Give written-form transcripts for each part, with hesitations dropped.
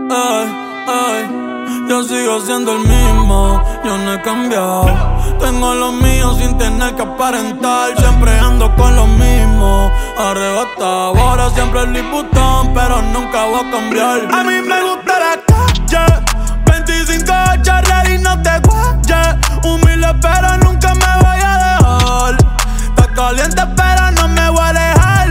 Yo sigo siendo el mismo, yo no he cambiado. Tengo lo mío sin tener que aparentar. Siempre ando con lo mismo, arrebatado. Ahora siempre el Liputón, pero nunca voy a cambiar. A mí me gusta la calle, 25 ready, no te guayes. Humilde pero nunca me voy a dejar. Está caliente pero no me voy a alejar.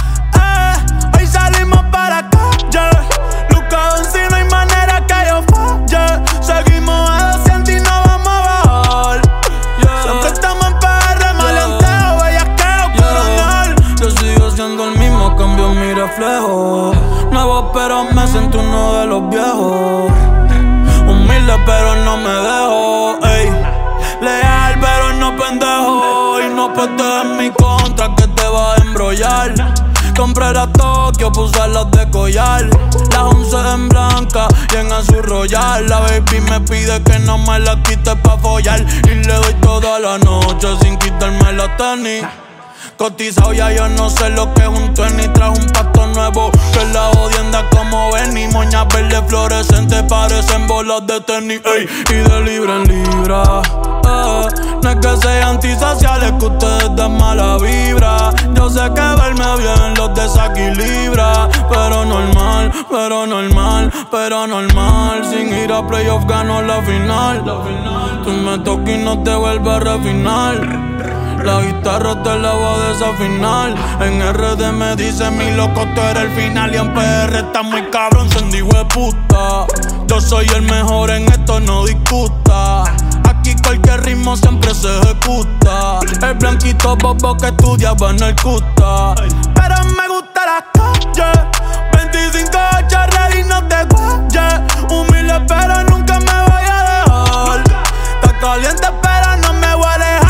Hoy salimos para la calle. Lucado si no hay manera que yo falle. Seguimos a 200 y no vamos a bajar. Siempre estamos en PR, maleanteo, bellaqueo, coronel. Yo sigo siendo el mismo, cambio mi reflejo. Nuevo pero me siento uno de los viejos. Humilde pero no me dejo, ey. Leal pero no pendejo. Y no puedes en mi contra que te va a embrollar. Compré la Tokio, puse las de collar. Las 11 en blanca y en azul royal. La baby me pide que no me la quite pa' follar. Y le doy toda la noche sin quitarme la tenis. Cotizado ya yo no sé lo que es un tenis. Trajo un pasto nuevo que la jodienda como ven. Y moñas verdes fluorescentes parecen bolas de tenis, ey. Y de libra en libra, no es que sean antisociales, que ustedes dan mala vibra. Yo sé que verme bien los desequilibra. Pero normal, pero normal, pero normal. Sin ir a playoff gano la final. Tú me tocas y no te vuelves a refinar. La guitarra te la voy a desafinar. En RD me dice mi loco, tú eres el final. Y en PR está muy cabrón, se de puta. Yo soy el mejor en esto, no discuta. Aquí cualquier ritmo siempre se ejecuta. El blanquito bobo que estudiaba en el CUTA. Pero me gusta la calle, 25 ready, no te guayes. Humilde pero nunca me voy a dejar. Está caliente pero no me voy a alejar.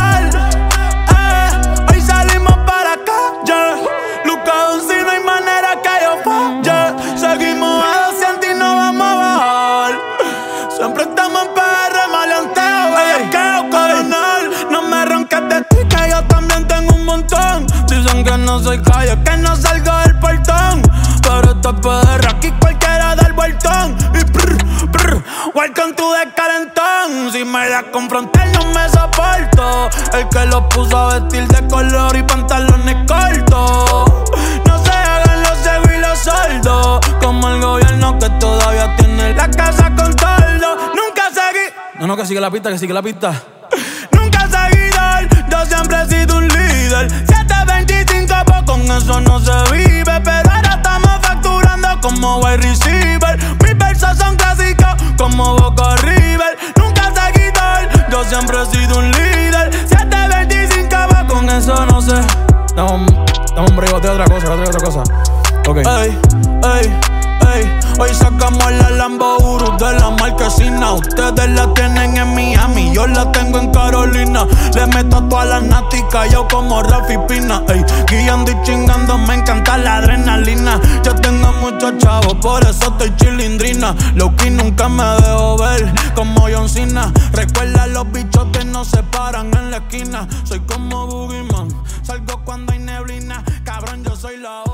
Hoy salimos para la calle. Lucado si no hay manera que yo falle. Seguimos a 200 y no vamos a bajar. Siempre estamos en PR, maleanteo, bellaqueo, coronel. No me ronques de ti que yo también tengo un montón. Dicen que no soy calle, que no salgo del portón. Pero esto es PR, aquí cualquiera da el vueltón. Y welcome to the calentón. Si me das con frontal no me soporto. El que lo puso a vestir de color y pantalones cortos. No se hagan los ciegos y los sordos, como el gobierno que todavía tiene la casa con toldo. Nunca seguí. No, que sigue la pista, que sigue la pista. Nunca seguidor, yo siempre he sido un líder. 725, pues con eso no se vive. Pero ahora estamos facturando como wide receiver. Mis versos son clásicos como Boca River. Nunca seguidor, yo siempre he sido un líder. 725, pues con eso no sé. Dame un brego de otra cosa. Ok. Hoy sacamos la Lambo Urus de la marquesina. Ustedes la tienen en Miami, yo la tengo en Carolina. Le meto a todas las náticas, yo como Rafi Pina. Guiando y chingando, me encanta la adrenalina. Yo tengo muchos chavos, por eso estoy chilindrina. Loki nunca me dejo ver, como John Cena. Recuerda, los bichos que nos separan en la esquina. Soy como Boogeyman, salgo cuando hay neblina. Cabrón, yo soy la